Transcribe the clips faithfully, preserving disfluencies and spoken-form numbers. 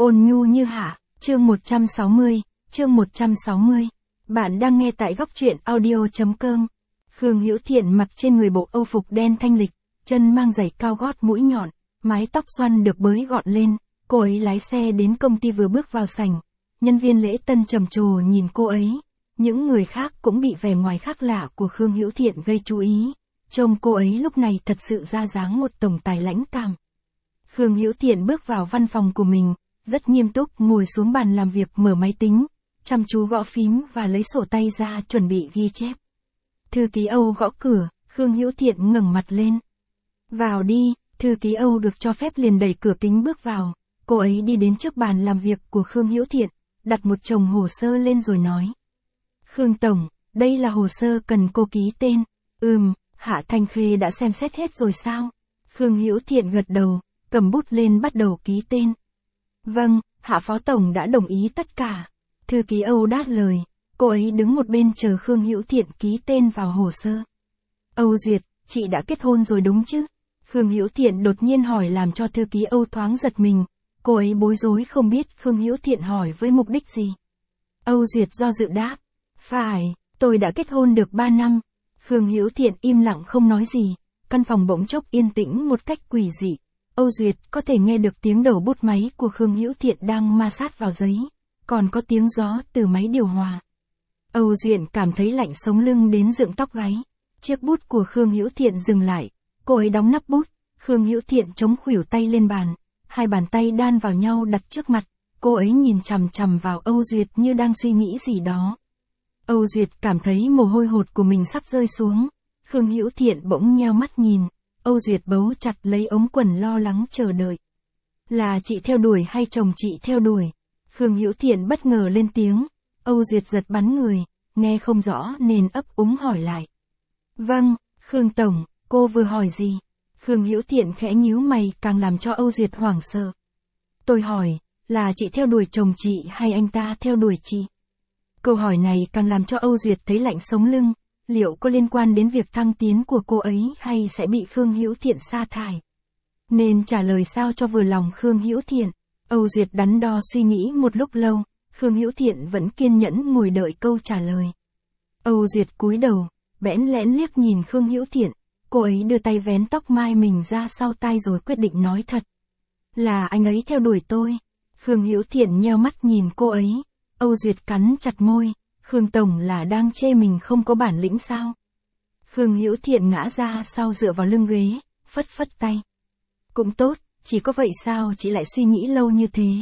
Ôn nhu như hạ, chương một trăm sáu mươi, chương một trăm sáu mươi. Bạn đang nghe tại góc truyện audio.com. Khương Hữu Thiện mặc trên người bộ âu phục đen thanh lịch, chân mang giày cao gót mũi nhọn, mái tóc xoăn được bới gọn lên, cô ấy lái xe đến công ty vừa bước vào sảnh. Nhân viên lễ tân trầm trồ nhìn cô ấy, những người khác cũng bị vẻ ngoài khác lạ của Khương Hữu Thiện gây chú ý. Trông cô ấy lúc này thật sự ra dáng một tổng tài lãnh cảm. Khương Hữu Thiện bước vào văn phòng của mình, rất nghiêm túc ngồi xuống bàn làm việc mở máy tính, chăm chú gõ phím và lấy sổ tay ra chuẩn bị ghi chép. Thư ký Âu gõ cửa, Khương Hữu Thiện ngẩng mặt lên. Vào đi, thư ký Âu được cho phép liền đẩy cửa kính bước vào. Cô ấy đi đến trước bàn làm việc của Khương Hữu Thiện, đặt một chồng hồ sơ lên rồi nói. Khương Tổng, đây là hồ sơ cần cô ký tên. Ừm, Hạ Thanh Khê đã xem xét hết rồi sao? Khương Hữu Thiện gật đầu, cầm bút lên bắt đầu ký tên. Vâng, Hạ Phó Tổng đã đồng ý tất cả. Thư ký Âu đáp lời, cô ấy đứng một bên chờ Khương Hữu Thiện ký tên vào hồ sơ. Âu Duyệt, chị đã kết hôn rồi đúng chứ? Khương Hữu Thiện đột nhiên hỏi làm cho thư ký Âu thoáng giật mình, cô ấy bối rối không biết Khương Hữu Thiện hỏi với mục đích gì. Âu Duyệt do dự đáp, phải, tôi đã kết hôn được ba năm. Khương Hữu Thiện im lặng không nói gì, căn phòng bỗng chốc yên tĩnh một cách quỷ dị. Âu Duyệt có thể nghe được tiếng đầu bút máy của Khương Hữu Thiện đang ma sát vào giấy, còn có tiếng gió từ máy điều hòa. Âu Duyệt cảm thấy lạnh sống lưng đến dựng tóc gáy. Chiếc bút của Khương Hữu Thiện dừng lại, cô ấy đóng nắp bút, Khương Hữu Thiện chống khuỷu tay lên bàn, hai bàn tay đan vào nhau đặt trước mặt, cô ấy nhìn chằm chằm vào Âu Duyệt như đang suy nghĩ gì đó. Âu Duyệt cảm thấy mồ hôi hột của mình sắp rơi xuống, Khương Hữu Thiện bỗng nheo mắt nhìn. Âu Duyệt bấu chặt lấy ống quần lo lắng chờ đợi. Là chị theo đuổi hay chồng chị theo đuổi? Khương Hữu Thiện bất ngờ lên tiếng. Âu Duyệt giật bắn người, nghe không rõ nên ấp úng hỏi lại. Vâng, Khương Tổng, cô vừa hỏi gì? Khương Hữu Thiện khẽ nhíu mày càng làm cho Âu Duyệt hoảng sợ. Tôi hỏi, là chị theo đuổi chồng chị hay anh ta theo đuổi chị? Câu hỏi này càng làm cho Âu Duyệt thấy lạnh sống lưng. Liệu có liên quan đến việc thăng tiến của cô ấy hay sẽ bị Khương Hữu Thiện sa thải? Nên trả lời sao cho vừa lòng Khương Hữu Thiện? Âu Duyệt đắn đo suy nghĩ một lúc lâu, Khương Hữu Thiện vẫn kiên nhẫn ngồi đợi câu trả lời. Âu Duyệt cúi đầu, bẽn lẽn liếc nhìn Khương Hữu Thiện, cô ấy đưa tay vén tóc mai mình ra sau tai rồi quyết định nói thật. Là anh ấy theo đuổi tôi. Khương Hữu Thiện nheo mắt nhìn cô ấy, Âu Duyệt cắn chặt môi. Khương Tổng là đang chê mình không có bản lĩnh sao? Khương Hữu Thiện ngã ra sau dựa vào lưng ghế, phất phất tay. Cũng tốt, chỉ có vậy sao chị lại suy nghĩ lâu như thế?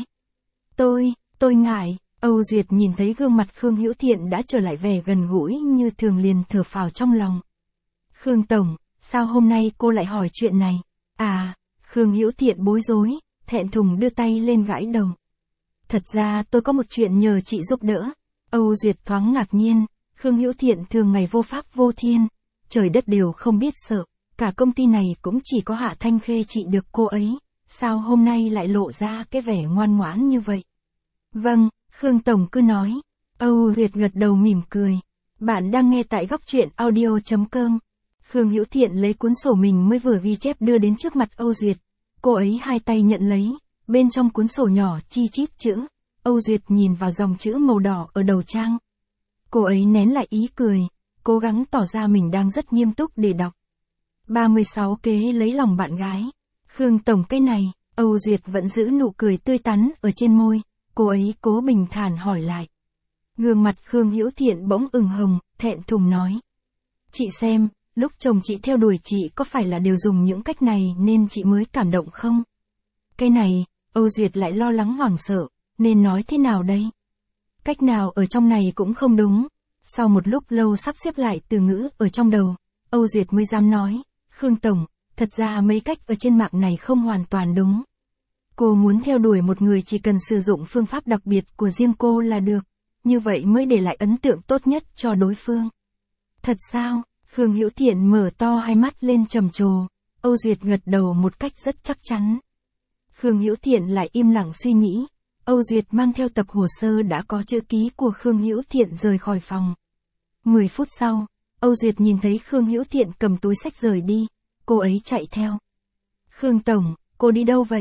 Tôi, tôi ngại. Âu Duyệt nhìn thấy gương mặt Khương Hữu Thiện đã trở lại vẻ gần gũi như thường liền thở phào trong lòng. Khương Tổng, sao hôm nay cô lại hỏi chuyện này? À, Khương Hữu Thiện bối rối, thẹn thùng đưa tay lên gãi đầu. Thật ra tôi có một chuyện nhờ chị giúp đỡ. Âu Duyệt thoáng ngạc nhiên, Khương Hữu Thiện thường ngày vô pháp vô thiên, trời đất đều không biết sợ, cả công ty này cũng chỉ có Hạ Thanh Khê chị được cô ấy, sao hôm nay lại lộ ra cái vẻ ngoan ngoãn như vậy? Vâng, Khương Tổng cứ nói. Âu Duyệt gật đầu mỉm cười. Bạn đang nghe tại góc truyện audio.com. Khương Hữu Thiện lấy cuốn sổ mình mới vừa ghi chép đưa đến trước mặt Âu Duyệt, cô ấy hai tay nhận lấy, bên trong cuốn sổ nhỏ chi chít chữ. Âu Duyệt nhìn vào dòng chữ màu đỏ ở đầu trang. Cô ấy nén lại ý cười, cố gắng tỏ ra mình đang rất nghiêm túc để đọc. ba mươi sáu kế lấy lòng bạn gái. Khương Tổng cái này, Âu Duyệt vẫn giữ nụ cười tươi tắn ở trên môi, cô ấy cố bình thản hỏi lại. Gương mặt Khương Hữu Thiện bỗng ửng hồng, thẹn thùng nói. Chị xem, lúc chồng chị theo đuổi chị có phải là đều dùng những cách này nên chị mới cảm động không? Cái này, Âu Duyệt lại lo lắng hoảng sợ. Nên nói thế nào đây? Cách nào ở trong này cũng không đúng. Sau một lúc lâu sắp xếp lại từ ngữ ở trong đầu, Âu Duyệt mới dám nói, Khương Tổng, thật ra mấy cách ở trên mạng này không hoàn toàn đúng. Cô muốn theo đuổi một người chỉ cần sử dụng phương pháp đặc biệt của riêng cô là được, như vậy mới để lại ấn tượng tốt nhất cho đối phương. Thật sao? Khương Hữu Thiện mở to hai mắt lên trầm trồ, Âu Duyệt gật đầu một cách rất chắc chắn. Khương Hữu Thiện lại im lặng suy nghĩ. Âu Duyệt mang theo tập hồ sơ đã có chữ ký của Khương Hữu Thiện rời khỏi phòng. mười phút sau, Âu Duyệt nhìn thấy Khương Hữu Thiện cầm túi sách rời đi, cô ấy chạy theo. Khương Tổng, cô đi đâu vậy?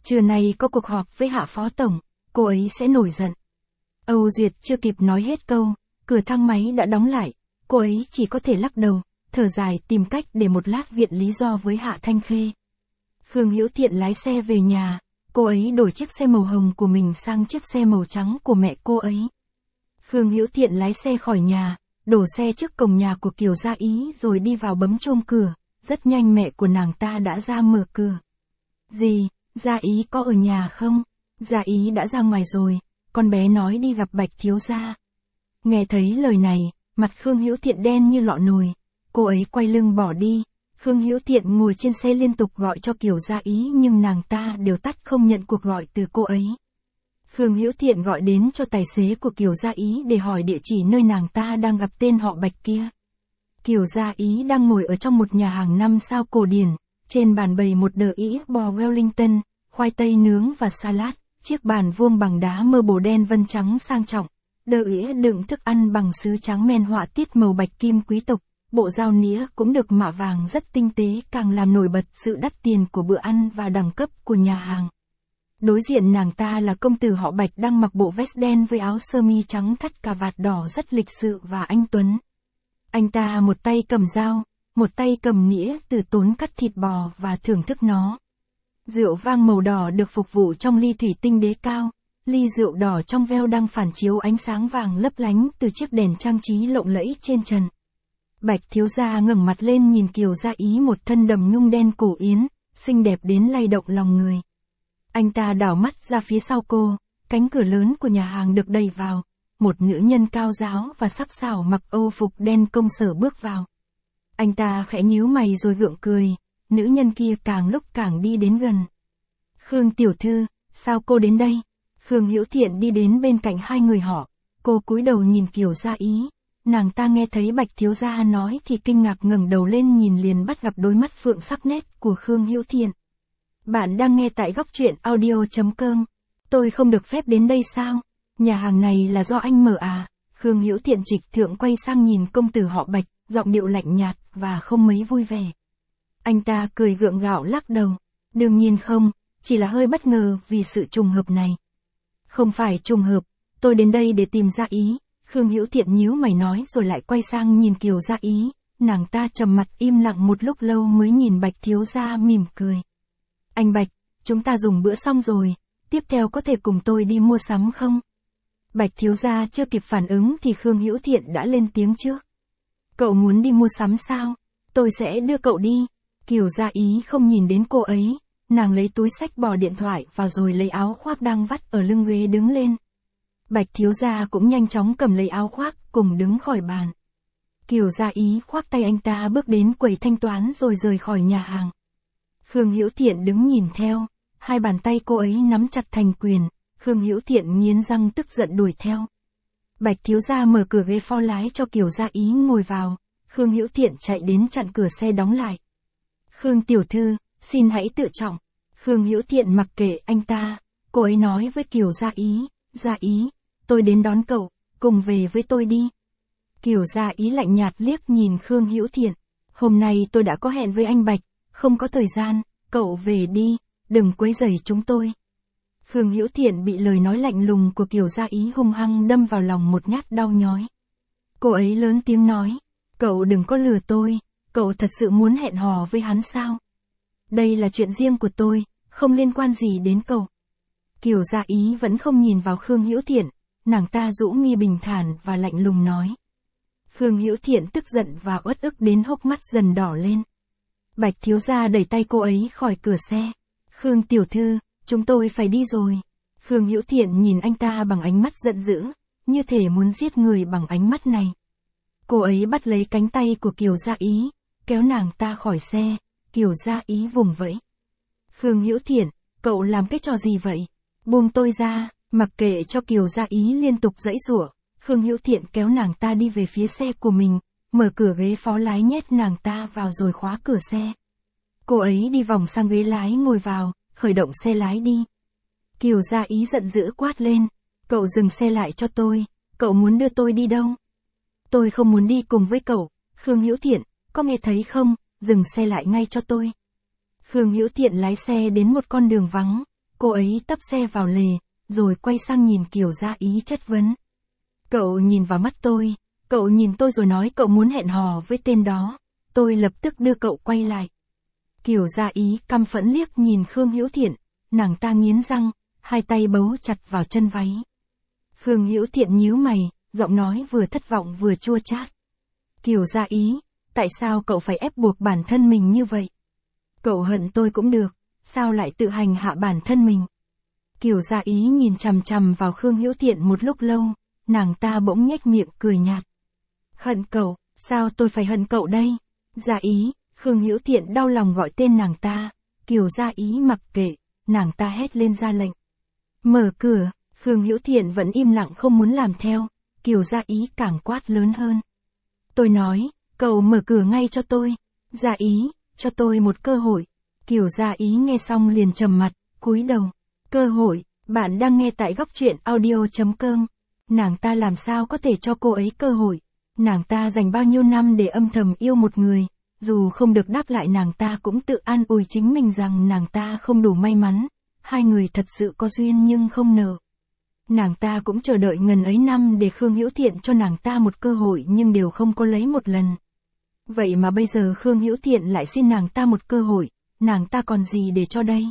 Trưa nay có cuộc họp với Hạ Phó Tổng, cô ấy sẽ nổi giận. Âu Duyệt chưa kịp nói hết câu, cửa thang máy đã đóng lại, cô ấy chỉ có thể lắc đầu, thở dài tìm cách để một lát viện lý do với Hạ Thanh Khê. Khương Hữu Thiện lái xe về nhà, cô ấy đổi chiếc xe màu hồng của mình sang chiếc xe màu trắng của mẹ cô ấy. Khương Hữu Thiện lái xe khỏi nhà, đổ xe trước cổng nhà của Kiều Gia Ý rồi đi vào bấm chuông cửa, rất nhanh mẹ của nàng ta đã ra mở cửa. Dì, Gia Ý có ở nhà không? Gia Ý đã ra ngoài rồi, con bé nói đi gặp Bạch thiếu gia. Nghe thấy lời này, mặt Khương Hữu Thiện đen như lọ nồi, cô ấy quay lưng bỏ đi. Khương Hữu Thiện ngồi trên xe liên tục gọi cho Kiều Gia Ý nhưng nàng ta đều tắt không nhận cuộc gọi từ cô ấy. Khương Hữu Thiện gọi đến cho tài xế của Kiều Gia Ý để hỏi địa chỉ nơi nàng ta đang gặp tên họ Bạch kia. Kiều Gia Ý đang ngồi ở trong một nhà hàng năm sao cổ điển, trên bàn bày một đĩa ĩa bò Wellington, khoai tây nướng và salad, chiếc bàn vuông bằng đá mơ bồ đen vân trắng sang trọng, đĩa ĩa đựng thức ăn bằng sứ trắng men họa tiết màu bạch kim quý tộc, bộ dao nĩa cũng được mạ vàng rất tinh tế càng làm nổi bật sự đắt tiền của bữa ăn và đẳng cấp của nhà hàng. Đối diện nàng ta là công tử họ Bạch đang mặc bộ vest đen với áo sơ mi trắng thắt cà vạt đỏ rất lịch sự và anh tuấn. Anh ta một tay cầm dao, một tay cầm nĩa từ tốn cắt thịt bò và thưởng thức nó. Rượu vang màu đỏ được phục vụ trong ly thủy tinh đế cao, ly rượu đỏ trong veo đang phản chiếu ánh sáng vàng lấp lánh từ chiếc đèn trang trí lộng lẫy trên trần. Bạch thiếu gia ngẩng mặt lên nhìn Kiều Gia Ý một thân đầm nhung đen cổ yến, xinh đẹp đến lay động lòng người. Anh ta đảo mắt ra phía sau cô, cánh cửa lớn của nhà hàng được đẩy vào, một nữ nhân cao ráo và sắc sảo mặc âu phục đen công sở bước vào. Anh ta khẽ nhíu mày rồi gượng cười, nữ nhân kia càng lúc càng đi đến gần. Khương tiểu thư, sao cô đến đây? Khương Hữu Thiện đi đến bên cạnh hai người họ, cô cúi đầu nhìn Kiều Gia Ý. Nàng ta nghe thấy Bạch thiếu gia nói thì kinh ngạc ngẩng đầu lên nhìn liền bắt gặp đôi mắt phượng sắc nét của Khương Hữu Thiện. Bạn đang nghe tại góc truyện audio chấm com. Tôi không được phép đến đây sao? Nhà hàng này là do anh mở à? Khương Hữu Thiện trịch thượng quay sang nhìn công tử họ Bạch, giọng điệu lạnh nhạt và không mấy vui vẻ. Anh ta cười gượng gạo lắc đầu. Đương nhiên không, chỉ là hơi bất ngờ vì sự trùng hợp này. Không phải trùng hợp, tôi đến đây để tìm Gia Ý. Khương Hữu Thiện nhíu mày nói rồi lại quay sang nhìn Kiều Gia Ý, nàng ta trầm mặt im lặng một lúc lâu mới nhìn Bạch thiếu gia mỉm cười. Anh Bạch, chúng ta dùng bữa xong rồi, tiếp theo có thể cùng tôi đi mua sắm không? Bạch thiếu gia chưa kịp phản ứng thì Khương Hữu Thiện đã lên tiếng trước. Cậu muốn đi mua sắm sao? Tôi sẽ đưa cậu đi. Kiều Gia Ý không nhìn đến cô ấy, nàng lấy túi xách bỏ điện thoại vào rồi lấy áo khoác đang vắt ở lưng ghế đứng lên. Bạch thiếu gia cũng nhanh chóng cầm lấy áo khoác cùng đứng khỏi bàn. Kiều Gia Ý khoác tay anh ta bước đến quầy thanh toán rồi rời khỏi nhà hàng. Khương Hữu Thiện đứng nhìn theo, hai bàn tay cô ấy nắm chặt thành quyền, Khương Hữu Thiện nghiến răng tức giận đuổi theo. Bạch thiếu gia mở cửa ghế phó lái cho Kiều Gia Ý ngồi vào, Khương Hữu Thiện chạy đến chặn cửa xe đóng lại. Khương tiểu thư, xin hãy tự trọng. Khương Hữu Thiện mặc kệ anh ta, cô ấy nói với Kiều Gia Ý, Gia Ý, tôi đến đón cậu, cùng về với tôi đi. Kiều Gia Ý lạnh nhạt liếc nhìn Khương Hữu Thiện, hôm nay tôi đã có hẹn với anh Bạch, không có thời gian, cậu về đi, đừng quấy rầy chúng tôi. Khương Hữu Thiện bị lời nói lạnh lùng của Kiều Gia Ý hung hăng đâm vào lòng một nhát đau nhói. Cô ấy lớn tiếng nói, cậu đừng có lừa tôi, cậu thật sự muốn hẹn hò với hắn sao? Đây là chuyện riêng của tôi, không liên quan gì đến cậu. Kiều Gia Ý vẫn không nhìn vào Khương Hữu Thiện, nàng ta rũ mi bình thản và lạnh lùng nói. Khương Hữu Thiện tức giận và uất ức đến hốc mắt dần đỏ lên. Bạch thiếu gia đẩy tay cô ấy khỏi cửa xe. Khương tiểu thư, chúng tôi phải đi rồi. Khương Hữu Thiện nhìn anh ta bằng ánh mắt giận dữ, như thể muốn giết người bằng ánh mắt này. Cô ấy bắt lấy cánh tay của Kiều Gia Ý, kéo nàng ta khỏi xe, Kiều Gia Ý vùng vẫy. Khương Hữu Thiện, cậu làm cái trò gì vậy? Buông tôi ra, mặc kệ cho Kiều Gia Ý liên tục giãy giụa, Khương Hữu Thiện kéo nàng ta đi về phía xe của mình, mở cửa ghế phó lái nhét nàng ta vào rồi khóa cửa xe. Cô ấy đi vòng sang ghế lái ngồi vào, khởi động xe lái đi. Kiều Gia Ý giận dữ quát lên, cậu dừng xe lại cho tôi, cậu muốn đưa tôi đi đâu? Tôi không muốn đi cùng với cậu, Khương Hữu Thiện, có nghe thấy không, dừng xe lại ngay cho tôi. Khương Hữu Thiện lái xe đến một con đường vắng, cô cô ấy tấp xe vào lề, rồi quay sang nhìn Kiều Gia Ý chất vấn. Cậu nhìn vào mắt tôi, cậu nhìn tôi rồi nói cậu muốn hẹn hò với tên đó. Tôi lập tức đưa cậu quay lại. Kiều Gia Ý căm phẫn liếc nhìn Khương Hữu Thiện, nàng ta nghiến răng, hai tay bấu chặt vào chân váy. Khương Hữu Thiện nhíu mày, giọng nói vừa thất vọng vừa chua chát. Kiều Gia Ý, tại sao cậu phải ép buộc bản thân mình như vậy? Cậu hận tôi cũng được, sao lại tự hành hạ bản thân mình? Kiều Gia Ý nhìn chằm chằm vào Khương Hữu Thiện một lúc lâu, nàng ta bỗng nhếch miệng cười nhạt. Hận cậu, sao tôi phải hận cậu đây? Gia Ý, Khương Hữu Thiện đau lòng gọi tên nàng ta, Kiều Gia Ý mặc kệ, nàng ta hét lên ra lệnh. Mở cửa, Khương Hữu Thiện vẫn im lặng không muốn làm theo, Kiều Gia Ý càng quát lớn hơn. Tôi nói, cậu mở cửa ngay cho tôi. Gia Ý, cho tôi một cơ hội. Kiều Gia Ý nghe xong liền trầm mặt, cúi đầu. Cơ hội, bạn đang nghe tại góc truyện audio chấm com. Nàng ta làm sao có thể cho cô ấy cơ hội? Nàng ta dành bao nhiêu năm để âm thầm yêu một người, dù không được đáp lại nàng ta cũng tự an ủi chính mình rằng nàng ta không đủ may mắn, hai người thật sự có duyên nhưng không nợ. Nàng ta cũng chờ đợi ngần ấy năm để Khương Hữu Thiện cho nàng ta một cơ hội nhưng đều không có lấy một lần. Vậy mà bây giờ Khương Hữu Thiện lại xin nàng ta một cơ hội, nàng ta còn gì để cho đây?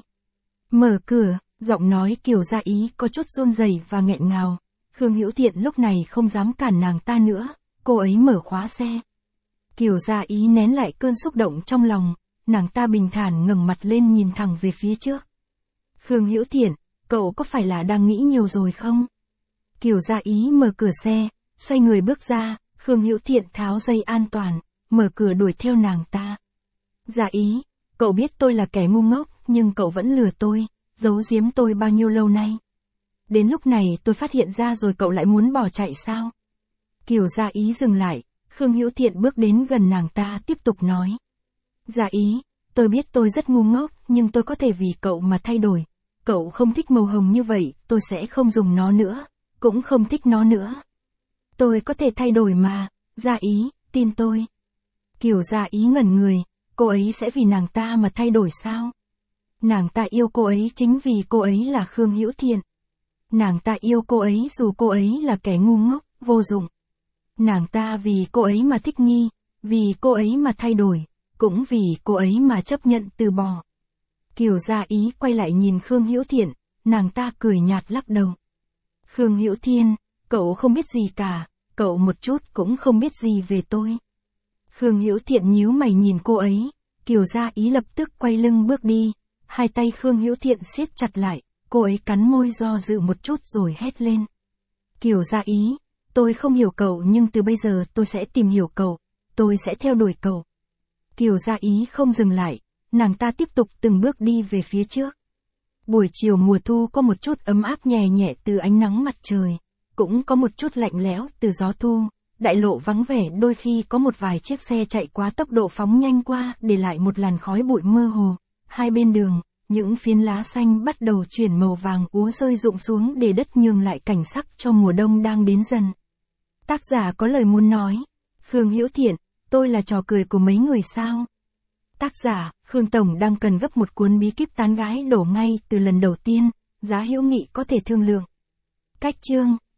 Mở cửa, giọng nói Kiều Gia Ý có chút run rẩy và nghẹn ngào. Khương Hữu Thiện lúc này không dám cản nàng ta nữa, cô ấy mở khóa xe. Kiều Gia Ý nén lại cơn xúc động trong lòng, nàng ta bình thản ngẩng mặt lên nhìn thẳng về phía trước. Khương Hữu Thiện, cậu có phải là đang nghĩ nhiều rồi không? Kiều Gia Ý mở cửa xe, xoay người bước ra, Khương Hữu Thiện tháo dây an toàn, mở cửa đuổi theo nàng ta. Gia Ý, cậu biết tôi là kẻ ngu ngốc, nhưng cậu vẫn lừa tôi, giấu giếm tôi bao nhiêu lâu nay. Đến lúc này tôi phát hiện ra rồi cậu lại muốn bỏ chạy sao? Kiều Gia Ý dừng lại, Khương Hữu Thiện bước đến gần nàng ta tiếp tục nói. Gia Ý, tôi biết tôi rất ngu ngốc, nhưng tôi có thể vì cậu mà thay đổi. Cậu không thích màu hồng như vậy, tôi sẽ không dùng nó nữa, cũng không thích nó nữa. Tôi có thể thay đổi mà, Gia Ý, tin tôi. Kiều Gia Ý ngẩn người, cô ấy sẽ vì nàng ta mà thay đổi sao? Nàng ta yêu cô ấy chính vì cô ấy là Khương Hữu Thiện. Nàng ta yêu cô ấy dù cô ấy là kẻ ngu ngốc, vô dụng. Nàng ta vì cô ấy mà thích nghi, vì cô ấy mà thay đổi, cũng vì cô ấy mà chấp nhận từ bỏ. Kiều Gia Ý quay lại nhìn Khương Hữu Thiện, nàng ta cười nhạt lắc đầu. Khương Hữu Thiên, cậu không biết gì cả, cậu một chút cũng không biết gì về tôi. Khương Hữu Thiện nhíu mày nhìn cô ấy, Kiều Gia Ý lập tức quay lưng bước đi, hai tay Khương Hữu Thiện siết chặt lại, cô ấy cắn môi do dự một chút rồi hét lên. Kiều Gia Ý, tôi không hiểu cậu nhưng từ bây giờ tôi sẽ tìm hiểu cậu, tôi sẽ theo đuổi cậu. Kiều Gia Ý không dừng lại, nàng ta tiếp tục từng bước đi về phía trước. Buổi chiều mùa thu có một chút ấm áp nhẹ nhẹ từ ánh nắng mặt trời, cũng có một chút lạnh lẽo từ gió thu, đại lộ vắng vẻ đôi khi có một vài chiếc xe chạy quá tốc độ phóng nhanh qua để lại một làn khói bụi mơ hồ. Hai bên đường, những phiến lá xanh bắt đầu chuyển màu vàng úa rơi rụng xuống để đất nhường lại cảnh sắc cho mùa đông đang đến dần. Tác giả có lời muốn nói. Khương Hữu Thiện, tôi là trò cười của mấy người sao? Tác giả, Khương Tổng đang cần gấp một cuốn bí kíp tán gái đổ ngay từ lần đầu tiên, giá hữu nghị có thể thương lượng. Cách chương